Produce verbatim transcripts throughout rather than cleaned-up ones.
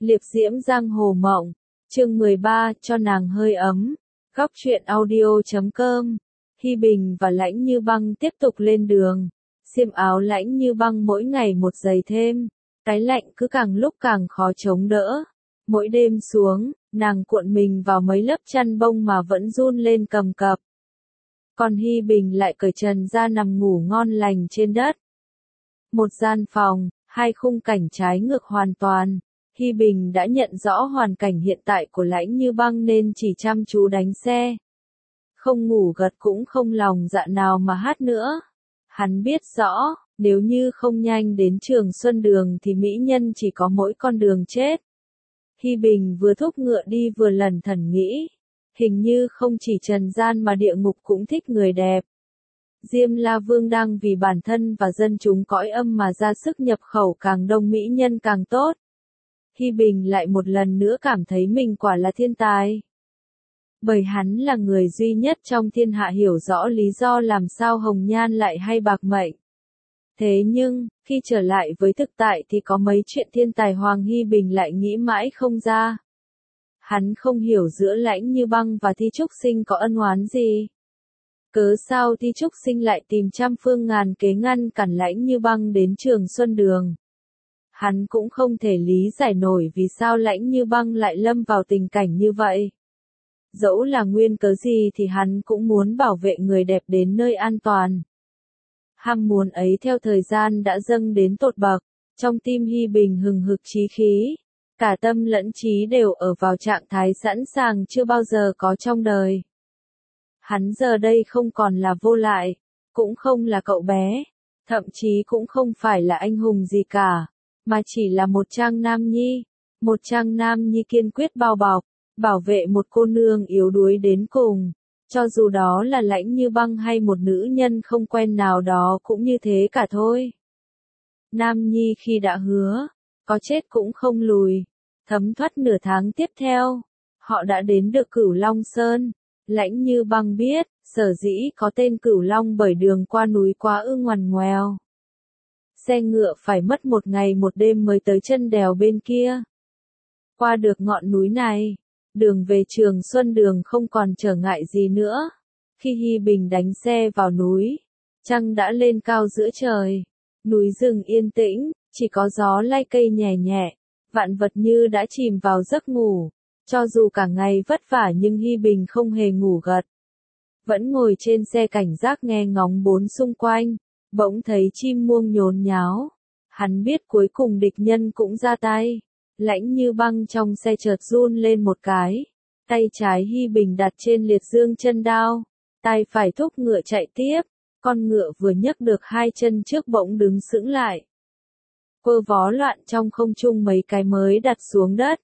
Liệp diễm giang hồ mộng, chương mười ba, cho nàng hơi ấm, góc truyện audio chấm com. Hi Bình và Lãnh Như Băng tiếp tục lên đường, xiêm áo Lãnh Như Băng mỗi ngày một dày thêm, cái lạnh cứ càng lúc càng khó chống đỡ. Mỗi đêm xuống, nàng cuộn mình vào mấy lớp chăn bông mà vẫn run lên cầm cập. Còn Hi Bình lại cởi trần ra nằm ngủ ngon lành trên đất. Một gian phòng, hai khung cảnh trái ngược hoàn toàn. Hi Bình đã nhận rõ hoàn cảnh hiện tại của Lãnh Như Băng nên chỉ chăm chú đánh xe. Không ngủ gật cũng không lòng dạ nào mà hát nữa. Hắn biết rõ, nếu như không nhanh đến Trường Xuân Đường thì mỹ nhân chỉ có mỗi con đường chết. Hi Bình vừa thúc ngựa đi vừa lẩn thẩn nghĩ. Hình như không chỉ trần gian mà địa ngục cũng thích người đẹp. Diêm La Vương đang vì bản thân và dân chúng cõi âm mà ra sức nhập khẩu càng đông mỹ nhân càng tốt. Hi Bình lại một lần nữa cảm thấy mình quả là thiên tài. Bởi hắn là người duy nhất trong thiên hạ hiểu rõ lý do làm sao hồng nhan lại hay bạc mệnh. Thế nhưng, khi trở lại với thực tại thì có mấy chuyện thiên tài Hoàng Hi Bình lại nghĩ mãi không ra. Hắn không hiểu giữa Lãnh Như Băng và Thi Trúc Sinh có ân oán gì. Cớ sao Thi Trúc Sinh lại tìm trăm phương ngàn kế ngăn cản Lãnh Như Băng đến Trường Xuân Đường. Hắn cũng không thể lý giải nổi vì sao Lãnh Như Băng lại lâm vào tình cảnh như vậy. Dẫu là nguyên cớ gì thì hắn cũng muốn bảo vệ người đẹp đến nơi an toàn. Ham muốn ấy theo thời gian đã dâng đến tột bậc, trong tim Hi Bình hừng hực chí khí, cả tâm lẫn trí đều ở vào trạng thái sẵn sàng chưa bao giờ có trong đời. Hắn giờ đây không còn là vô lại, cũng không là cậu bé, thậm chí cũng không phải là anh hùng gì cả, mà chỉ là một trang nam nhi, một trang nam nhi kiên quyết bao bọc, bảo vệ một cô nương yếu đuối đến cùng, cho dù đó là Lãnh Như Băng hay một nữ nhân không quen nào đó cũng như thế cả thôi. Nam nhi khi đã hứa, có chết cũng không lùi. Thấm thoát nửa tháng tiếp theo, họ đã đến được Cửu Long Sơn. Lãnh Như Băng biết, sở dĩ có tên Cửu Long bởi đường qua núi quá ư ngoằn ngoèo. Xe ngựa phải mất một ngày một đêm mới tới chân đèo bên kia. Qua được ngọn núi này, đường về Trường Xuân Đường không còn trở ngại gì nữa. Khi Hi Bình đánh xe vào núi, trăng đã lên cao giữa trời. Núi rừng yên tĩnh, chỉ có gió lay cây nhẹ nhẹ. Vạn vật như đã chìm vào giấc ngủ. Cho dù cả ngày vất vả nhưng Hi Bình không hề ngủ gật. Vẫn ngồi trên xe cảnh giác nghe ngóng bốn xung quanh. Bỗng thấy chim muông nhốn nháo. Hắn biết cuối cùng địch nhân cũng ra tay. Lãnh Như Băng trong xe chợt run lên một cái. Tay trái Hi Bình đặt trên liệt dương chân đao. Tay phải thúc ngựa chạy tiếp. Con ngựa vừa nhấc được hai chân trước bỗng đứng sững lại. Quơ vó loạn trong không trung mấy cái mới đặt xuống đất.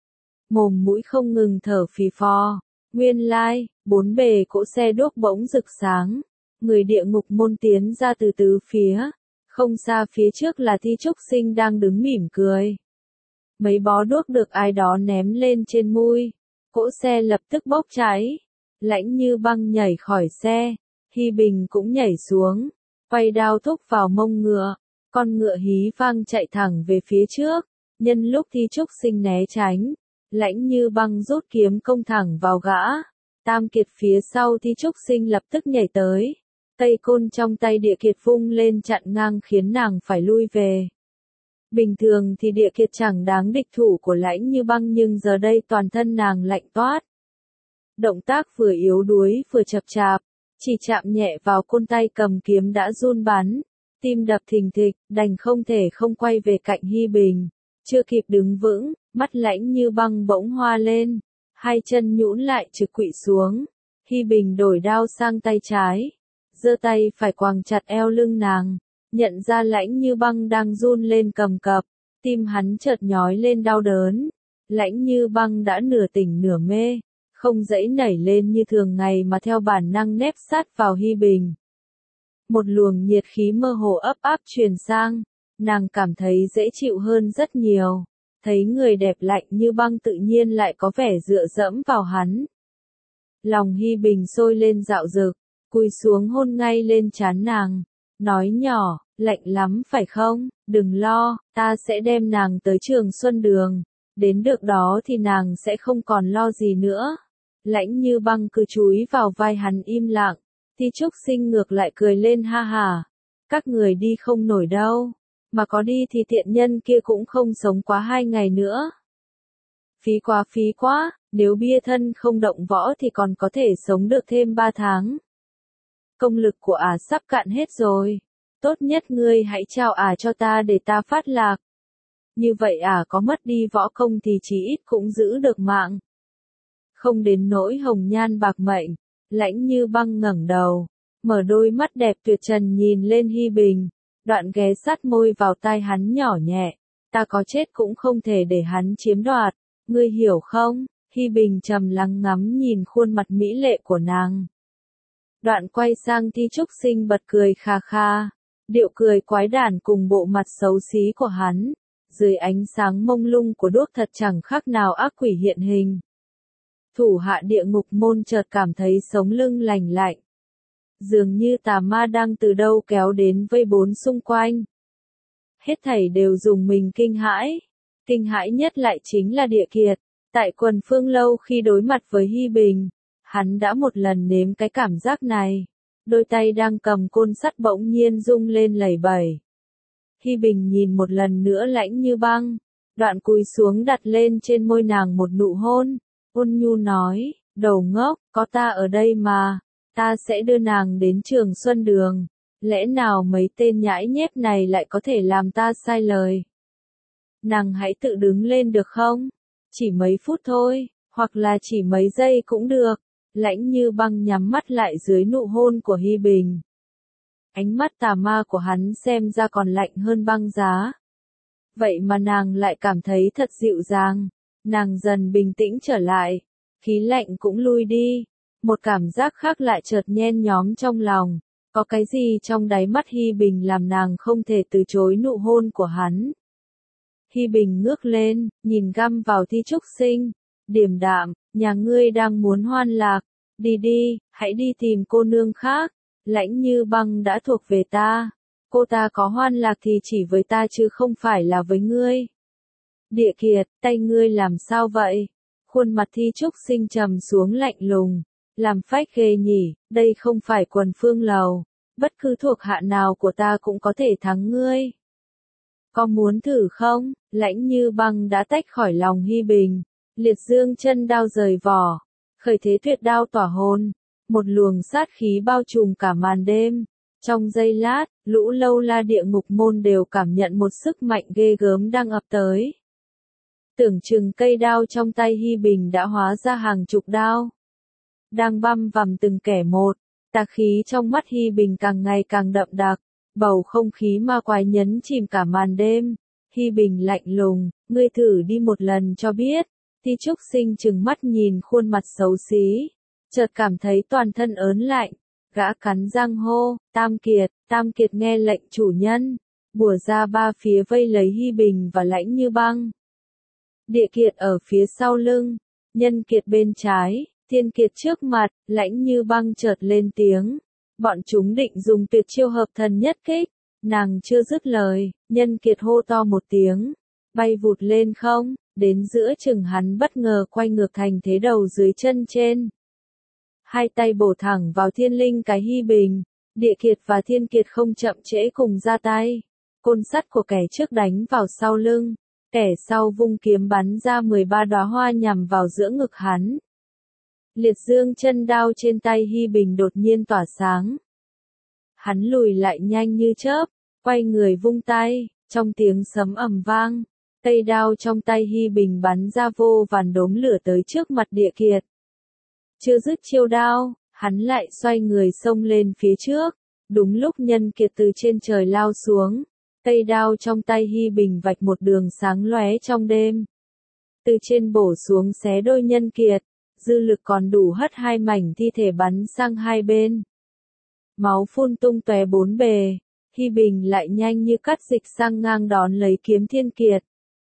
Mồm mũi không ngừng thở phì phò. Nguyên lai, bốn bề cỗ xe đuốc bỗng rực sáng. Người địa ngục môn tiến ra từ tứ phía. Không xa phía trước là Thi Trúc Sinh đang đứng mỉm cười. Mấy bó đuốc được ai đó ném lên trên mui. Cỗ xe lập tức bốc cháy. Lãnh Như Băng nhảy khỏi xe. Hi Bình cũng nhảy xuống. Quay đao thúc vào mông ngựa. Con ngựa hí vang chạy thẳng về phía trước. Nhân lúc Thi Trúc Sinh né tránh, Lãnh Như Băng rút kiếm công thẳng vào gã. Tam kiệt phía sau Thi Trúc Sinh lập tức nhảy tới. Cây côn trong tay địa kiệt vung lên chặn ngang khiến nàng phải lui về. Bình thường thì địa kiệt chẳng đáng địch thủ của Lãnh Như Băng nhưng giờ đây toàn thân nàng lạnh toát. Động tác vừa yếu đuối vừa chập chạp, chỉ chạm nhẹ vào côn tay cầm kiếm đã run bắn. Tim đập thình thịch, đành không thể không quay về cạnh Hi Bình. Chưa kịp đứng vững, mắt Lãnh Như Băng bỗng hoa lên. Hai chân nhũn lại trực quỵ xuống. Hi Bình đổi đao sang tay trái. Giơ tay phải quàng chặt eo lưng nàng. Nhận ra Lãnh Như Băng đang run lên cầm cập. Tim hắn chợt nhói lên đau đớn. Lãnh Như Băng đã nửa tỉnh nửa mê. Không dãy nảy lên như thường ngày mà theo bản năng nép sát vào Hi Bình. Một luồng nhiệt khí mơ hồ ấp áp truyền sang, nàng cảm thấy dễ chịu hơn rất nhiều, thấy người đẹp lạnh như băng tự nhiên lại có vẻ dựa dẫm vào hắn. Lòng Hi Bình sôi lên dạo dực, cúi xuống hôn ngay lên trán nàng, nói nhỏ, lạnh lắm phải không, đừng lo, ta sẽ đem nàng tới Trường Xuân Đường, Đến được đó thì nàng sẽ không còn lo gì nữa. Lãnh Như Băng cứ chúi vào vai hắn im lặng. Thi Trúc Sinh ngược lại cười lên ha hà. Các người đi không nổi đâu. Mà có đi thì tiện nhân kia cũng không sống quá hai ngày nữa. Phí quá phí quá, nếu bia thân không động võ thì còn có thể sống được thêm ba tháng. Công lực của ả sắp cạn hết rồi. Tốt nhất ngươi hãy trao ả cho ta để ta phát lạc. Như vậy ả có mất đi võ công thì chí ít cũng giữ được mạng. Không đến nỗi hồng nhan bạc mệnh, Lãnh Như Băng ngẩng đầu, mở đôi mắt đẹp tuyệt trần nhìn lên Hi Bình, đoạn ghé sát môi vào tai hắn nhỏ nhẹ, ta có chết cũng không thể để hắn chiếm đoạt, ngươi hiểu không? Hi Bình trầm lắng ngắm nhìn khuôn mặt mỹ lệ của nàng. Đoạn quay sang Thi Trúc Sinh bật cười kha kha, điệu cười quái đản cùng bộ mặt xấu xí của hắn, dưới ánh sáng mông lung của đuốc thật chẳng khác nào ác quỷ hiện hình. Thủ hạ địa ngục môn chợt cảm thấy sống lưng lành lạnh. Dường như tà ma đang từ đâu kéo đến vây bốn xung quanh. Hết thảy đều dùng mình kinh hãi. Kinh hãi nhất lại chính là Địa Kiệt. Tại Quần Phương Lâu khi đối mặt với Hi Bình, hắn đã một lần nếm cái cảm giác này. Đôi tay đang cầm côn sắt bỗng nhiên rung lên lẩy bẩy. Hi Bình nhìn một lần nữa Lãnh Như Băng, đoạn cúi xuống đặt lên trên môi nàng một nụ hôn. Ôn nhu nói, đầu ngốc, có ta ở đây mà, ta sẽ đưa nàng đến Trường Xuân Đường, lẽ nào mấy tên nhãi nhép này lại có thể làm ta sai lời. Nàng hãy tự đứng lên được không? Chỉ mấy phút thôi, hoặc là chỉ mấy giây cũng được. Lãnh Như Băng nhắm mắt lại dưới nụ hôn của Hi Bình. Ánh mắt tà ma của hắn xem ra còn lạnh hơn băng giá. Vậy mà nàng lại cảm thấy thật dịu dàng. Nàng dần bình tĩnh trở lại, khí lạnh cũng lui đi, một cảm giác khác lại chợt nhen nhóm trong lòng, có cái gì trong đáy mắt Hi Bình làm nàng không thể từ chối nụ hôn của hắn. Hi Bình ngước lên, nhìn găm vào Thi Trúc Sinh, điềm đạm, nhà ngươi đang muốn hoan lạc, đi đi, hãy đi tìm cô nương khác, Lãnh Như Băng đã thuộc về ta, cô ta có hoan lạc thì chỉ với ta chứ không phải là với ngươi. Địa Kiệt, tay ngươi làm sao vậy? Khuôn mặt Thi Trúc Sinh trầm xuống lạnh lùng, làm phách ghê nhỉ, đây không phải Quần Phương Lầu, bất cứ thuộc hạ nào của ta cũng có thể thắng ngươi. Có muốn thử không? Lãnh Như Băng đã tách khỏi lòng Hi Bình, liệt dương chân đao rời vỏ, khởi thế tuyệt đao tỏa hồn, một luồng sát khí bao trùm cả màn đêm. Trong giây lát, lũ lâu la địa ngục môn đều cảm nhận một sức mạnh ghê gớm đang ập tới. Tưởng chừng cây đao trong tay Hi Bình đã hóa ra hàng chục đao. Đang băm vằm từng kẻ một, tà khí trong mắt Hi Bình càng ngày càng đậm đặc, bầu không khí ma quái nhấn chìm cả màn đêm. Hi Bình lạnh lùng, ngươi thử đi một lần cho biết. Thi Trúc Sinh trừng mắt nhìn khuôn mặt xấu xí, chợt cảm thấy toàn thân ớn lạnh, gã cắn răng hô, Tam Kiệt, Tam Kiệt nghe lệnh chủ nhân, bùa ra ba phía vây lấy Hi Bình và Lãnh Như Băng. Địa Kiệt ở phía sau lưng, Nhân Kiệt bên trái, Thiên Kiệt trước mặt, Lãnh Như Băng chợt lên tiếng. Bọn chúng định dùng tuyệt chiêu hợp thần nhất kích, nàng chưa dứt lời, Nhân Kiệt hô to một tiếng, bay vụt lên không, đến giữa chừng hắn bất ngờ quay ngược thành thế đầu dưới chân trên. Hai tay bổ thẳng vào thiên linh cái Hi Bình, Địa Kiệt và Thiên Kiệt không chậm trễ cùng ra tay. Côn sắt của kẻ trước đánh vào sau lưng, kẻ sau vung kiếm bắn ra mười ba đóa hoa nhằm vào giữa ngực hắn. Liệt dương chân đao trên tay Hi Bình đột nhiên tỏa sáng. Hắn lùi lại nhanh như chớp, quay người vung tay, trong tiếng sấm ầm vang, cây đao trong tay Hi Bình bắn ra vô vàn đốm lửa tới trước mặt Địa Kiệt. Chưa dứt chiêu đao, hắn lại xoay người xông lên phía trước, đúng lúc Nhân Kiệt từ trên trời lao xuống, cây đao trong tay Hi Bình vạch một đường sáng lóe trong đêm. Từ trên bổ xuống xé đôi Nhân Kiệt, dư lực còn đủ hất hai mảnh thi thể bắn sang hai bên. Máu phun tung tóe bốn bề, Hi Bình lại nhanh như cắt dịch sang ngang đón lấy kiếm Thiên Kiệt.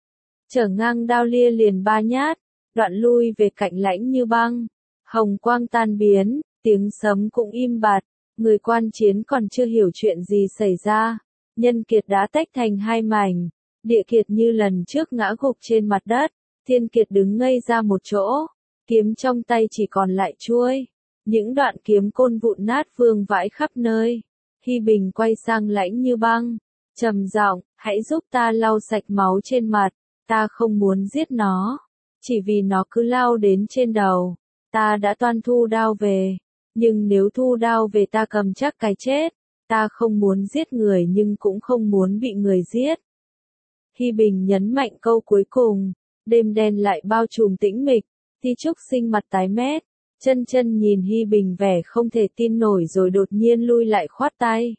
Trở ngang đao lia liền ba nhát, đoạn lui về cạnh Lãnh Như Băng. Hồng quang tan biến, tiếng sấm cũng im bặt, người quan chiến còn chưa hiểu chuyện gì xảy ra. Nhân Kiệt đã tách thành hai mảnh, Địa Kiệt như lần trước ngã gục trên mặt đất, Thiên Kiệt đứng ngây ra một chỗ, kiếm trong tay chỉ còn lại chuôi. Những đoạn kiếm côn vụn nát vương vãi khắp nơi. Hi Bình quay sang Lãnh Như Băng, trầm giọng, hãy giúp ta lau sạch máu trên mặt, ta không muốn giết nó. Chỉ vì nó cứ lao đến trên đầu, ta đã toan thu đao về. Nhưng nếu thu đao về ta cầm chắc cái chết. Ta không muốn giết người nhưng cũng không muốn bị người giết. Hi Bình nhấn mạnh câu cuối cùng, đêm đen lại bao trùm tĩnh mịch. Ti Trúc Sinh mặt tái mét, chân chân nhìn Hi Bình vẻ không thể tin nổi rồi đột nhiên lui lại khoát tay.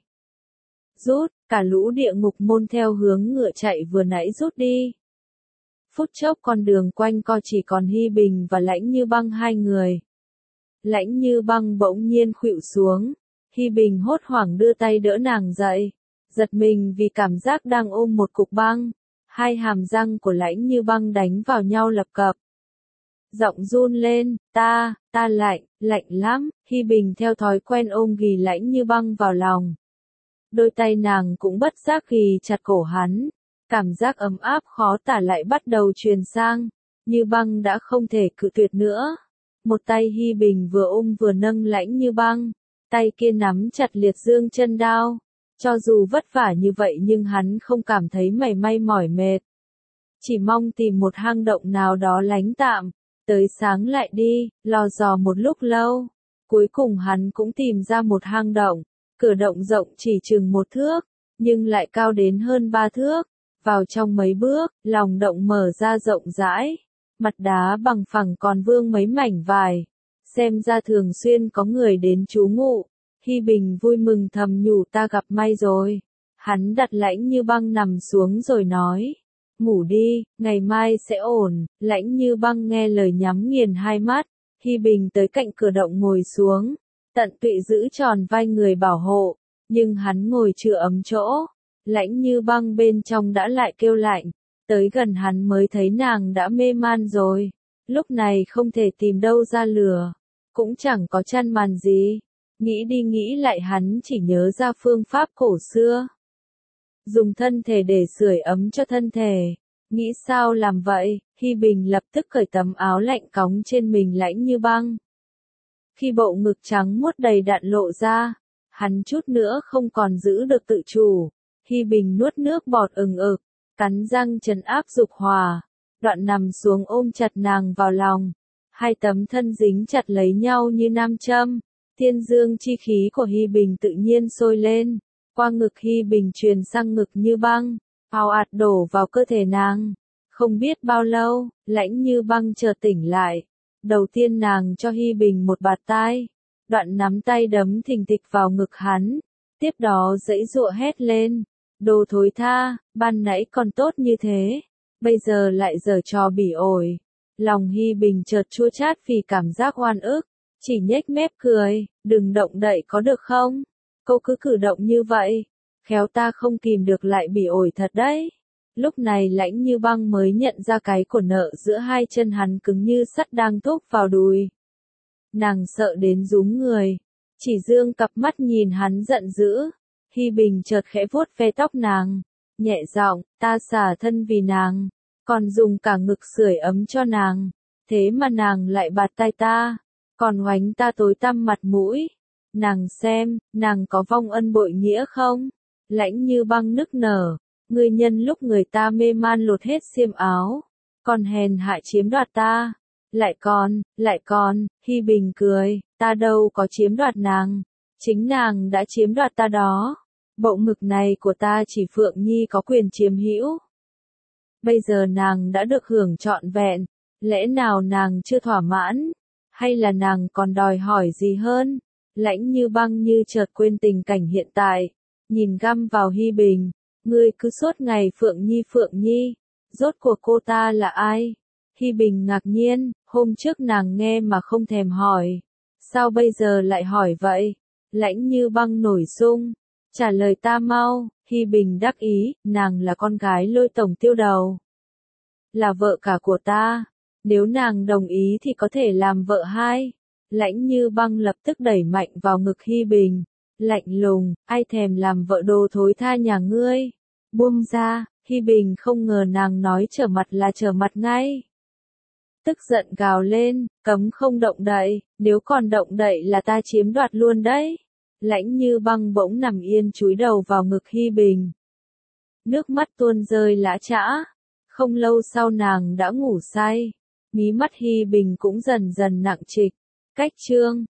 Rút, cả lũ địa ngục môn theo hướng ngựa chạy vừa nãy rút đi. Phút chốc con đường quanh co chỉ còn Hi Bình và Lãnh Như Băng hai người. Lãnh Như Băng bỗng nhiên khuỵu xuống, Hi Bình hốt hoảng đưa tay đỡ nàng dậy, giật mình vì cảm giác đang ôm một cục băng. Hai hàm răng của Lãnh Như Băng đánh vào nhau lập cập. Giọng run lên, ta, ta lạnh, lạnh lắm. Hi Bình theo thói quen ôm ghì Lãnh Như Băng vào lòng. Đôi tay nàng cũng bất giác ghì chặt cổ hắn. Cảm giác ấm áp khó tả lại bắt đầu truyền sang. Như Băng đã không thể cự tuyệt nữa. Một tay Hi Bình vừa ôm vừa nâng Lãnh Như Băng. Tay kia nắm chặt liệt dương chân đao. Cho dù vất vả như vậy nhưng hắn không cảm thấy mảy may mỏi mệt. Chỉ mong tìm một hang động nào đó lánh tạm. Tới sáng lại đi, lò dò một lúc lâu. Cuối cùng hắn cũng tìm ra một hang động. Cửa động rộng chỉ chừng một thước, nhưng lại cao đến hơn ba thước. Vào trong mấy bước, lòng động mở ra rộng rãi. Mặt đá bằng phẳng còn vương mấy mảnh vải. Xem ra thường xuyên có người đến trú ngụ. Hi Bình vui mừng thầm nhủ ta gặp may rồi. Hắn đặt Lãnh Như Băng nằm xuống rồi nói. Ngủ đi, ngày mai sẽ ổn. Lãnh Như Băng nghe lời nhắm nghiền hai mắt. Hi Bình tới cạnh cửa động ngồi xuống. Tận tụy giữ tròn vai người bảo hộ. Nhưng hắn ngồi chưa ấm chỗ. Lãnh Như Băng bên trong đã lại kêu lạnh. Tới gần hắn mới thấy nàng đã mê man rồi. Lúc này không thể tìm đâu ra lửa. Cũng chẳng có chăn màn gì. Nghĩ đi nghĩ lại hắn chỉ nhớ ra phương pháp cổ xưa. Dùng thân thể để sưởi ấm cho thân thể. Nghĩ sao làm vậy, Hi Bình lập tức cởi tấm áo lạnh cóng trên mình Lãnh Như Băng. Khi bộ ngực trắng muốt đầy đặn lộ ra, hắn chút nữa không còn giữ được tự chủ. Hi Bình nuốt nước bọt ừng ực, cắn răng trấn áp dục hỏa, đoạn nằm xuống ôm chặt nàng vào lòng. Hai tấm thân dính chặt lấy nhau như nam châm. Thiên dương chi khí của Hi Bình tự nhiên sôi lên, qua ngực Hi Bình truyền sang ngực Như Băng, ào ạt đổ vào cơ thể nàng. Không biết bao lâu, Lãnh Như Băng chợt tỉnh lại. Đầu tiên nàng cho Hi Bình một bạt tai, đoạn nắm tay đấm thình thịch vào ngực hắn. Tiếp đó giãy giụa hét lên, đồ thối tha, ban nãy còn tốt như thế, bây giờ lại giở trò bỉ ổi. Lòng Hi Bình chợt chua chát vì cảm giác oan ức. Chỉ nhếch mép cười, đừng động đậy có được không? Cô cứ cử động như vậy, khéo ta không kìm được lại bỉ ổi thật đấy. Lúc này Lãnh Như Băng mới nhận ra cái cổ nợ giữa hai chân hắn cứng như sắt đang thúc vào đùi. Nàng sợ đến rúm người, chỉ dương cặp mắt nhìn hắn giận dữ. Hi Bình chợt khẽ vuốt ve tóc nàng, nhẹ giọng, ta xả thân vì nàng, còn dùng cả ngực sưởi ấm cho nàng, thế mà nàng lại bạt tai ta. Còn oánh ta tối tăm mặt mũi. Nàng xem, nàng có vong ân bội nghĩa không? Lãnh Như Băng nức nở. Ngươi nhân lúc người ta mê man lột hết xiêm áo. Còn hèn hạ chiếm đoạt ta. Lại còn, lại còn, Hi Bình cười. Ta đâu có chiếm đoạt nàng. Chính nàng đã chiếm đoạt ta đó. Bộ ngực này của ta chỉ Phượng Nhi có quyền chiếm hữu. Bây giờ nàng đã được hưởng trọn vẹn. Lẽ nào nàng chưa thỏa mãn? Hay là nàng còn đòi hỏi gì hơn? Lãnh Như Băng như chợt quên tình cảnh hiện tại, nhìn găm vào Hi Bình, ngươi cứ suốt ngày Phượng Nhi Phượng Nhi, rốt cuộc cô ta là ai? Hi Bình ngạc nhiên, hôm trước nàng nghe mà không thèm hỏi, sao bây giờ lại hỏi vậy? Lãnh Như Băng nổi sung, trả lời ta mau. Hi Bình đắc ý, nàng là con gái Lôi tổng tiêu đầu, là vợ cả của ta. Nếu nàng đồng ý thì có thể làm vợ hai. Lãnh Như Băng lập tức đẩy mạnh vào ngực Hi Bình. Lạnh lùng, ai thèm làm vợ đồ thối tha nhà ngươi. Buông ra, Hi Bình không ngờ nàng nói trở mặt là trở mặt ngay. tức giận gào lên, cấm không động đậy, nếu còn động đậy là ta chiếm đoạt luôn đấy. Lãnh Như Băng bỗng nằm yên chúi đầu vào ngực Hi Bình. Nước mắt tuôn rơi lã chã. Không lâu sau nàng đã ngủ say. Mí mắt Hi Bình cũng dần dần nặng trịch. Cách chương